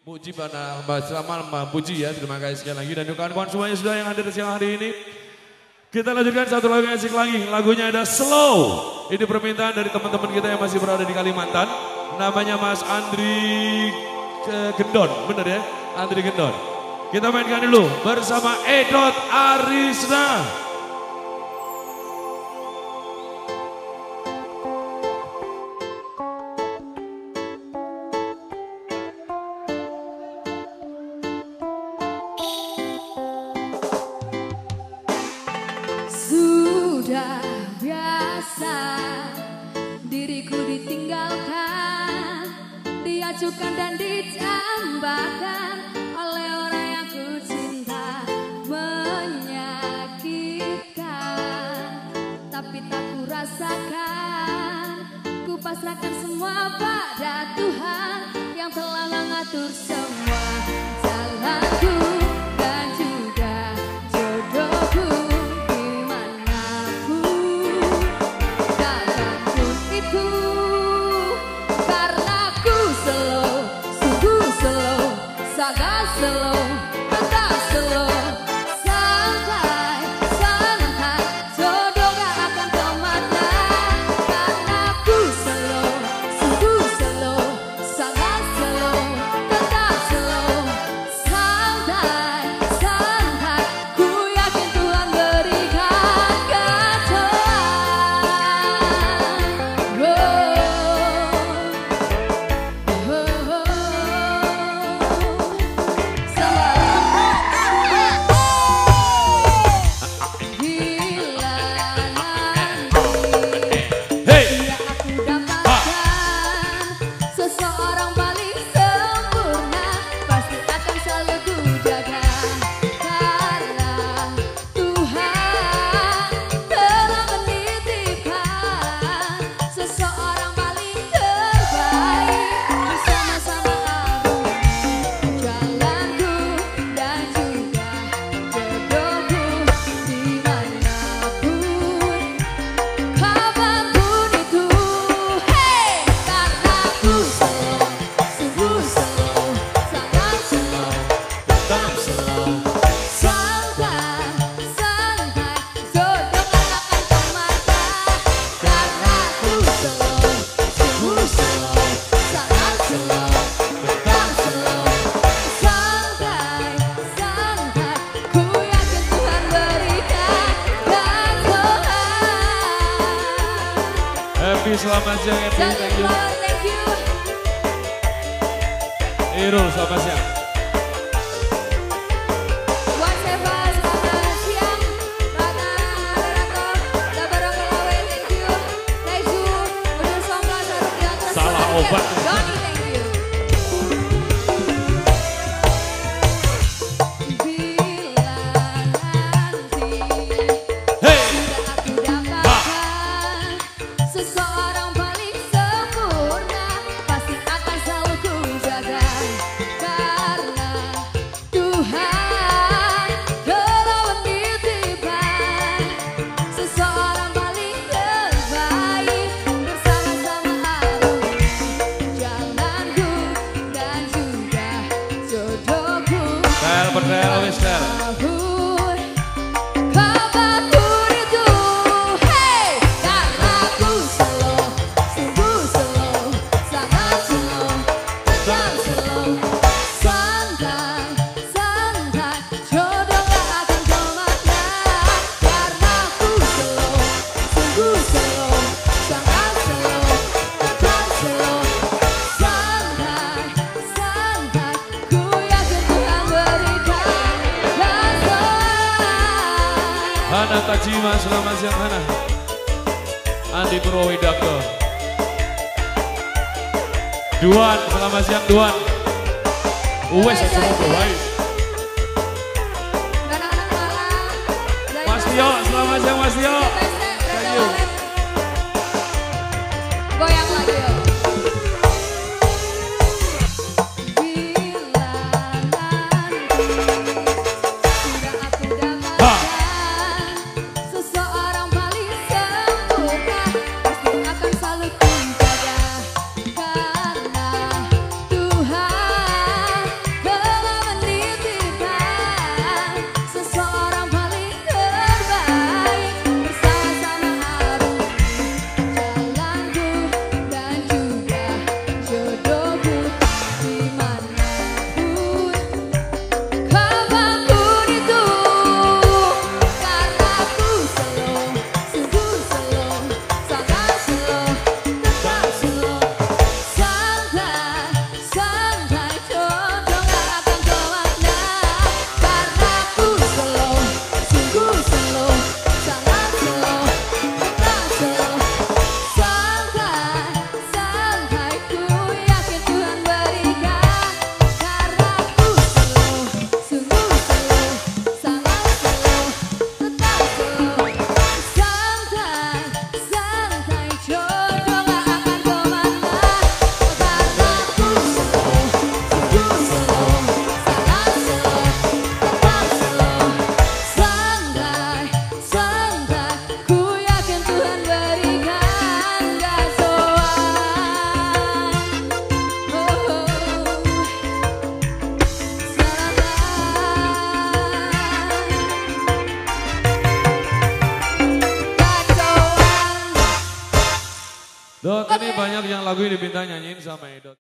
Puji pada selamat puji ya, terima kasih sekali lagi. Dan kawan-kawan semuanya sudah yang hadir siang hari ini. Kita lanjutkan satu lagu yang asik lagi, lagunya ada Slow. Ini permintaan dari teman-teman kita yang masih berada di Kalimantan. Namanya Mas Andri Gendon, bener ya? Andri Gendon. Kita mainkan dulu bersama Edot Arisna. Sudah biasa diriku ditinggalkan, diacukan dan dicambakan oleh orang yang ku cinta, menyakitkan. Tapi tak ku rasakan, ku pasrahkan semua pada Tuhan yang telah mengatur semua jalanku dan juga jodohku. Sangat slow, tetap slow, santai, santai, jodoh gak akan kemana. Karena ku slow, sungguh slow, sangat slow, tetap slow, santai, santai. Ku yakin Tuhan berikan ketahuan. Seseorang paling sempurna pasti akan selalu ku jaga, karena Tuhan telah menitipkan seseorang paling terbaik. Bersama-sama arungi jalanku dan juga jodohku, dimanapun kapanpun itu. Hey, karena ku slow, sungguh slow, sangat slow, tetap slow, santai, santai, jodoh gak akan kemana. Karena ku slow, sungguh slow, sangat slow, tetap slow, santai, santai. Ku yakin Tuhan berikan ketahuan. Happy selamat siang Happy, thank you. Thank you. Irul selamat siang. Buat Seva, selamat siang. Rana, Rerator, Dabarang Kelawe, thank you. Teju, Udul Songga, Saruk Diantar, Salah obat. Doni, thank you. Bila nanti Hey, sudah aku dapatkan seseorang paling sempurna, pasti akan selalu ku jaga, karena Tuhan telah menitipkan seseorang paling terbaik. Bersama-sama arungi jalanku dan juga jodohku. Tel bertel wis tel. Tahun kapanpun itu. Hey, karena ku slow, sungguh slow, sangat slow, tetap slow, santai, santai, jodoh gak akan kemana. Karena ku slow, sungguh slow, sangat slow, tetap slow, santai, santai. Ku yakin Tuhan berikan ketahuan. Hana Tajima selamat siang Hana. Andi Purwowidakto. Duan selamat siang Duan. Uwes semua baik. Anak-anak Malang, Mas Tio selamat siang Mas Tio. Thank you. Goyang lagi yuk. Bila nanti sudah aku dapatkan seseorang paling sempurna, pasti akan selalu ku jaga, karena Tuhan Dot, ini banyak yang lagu ini diminta nyanyiin sama Edot.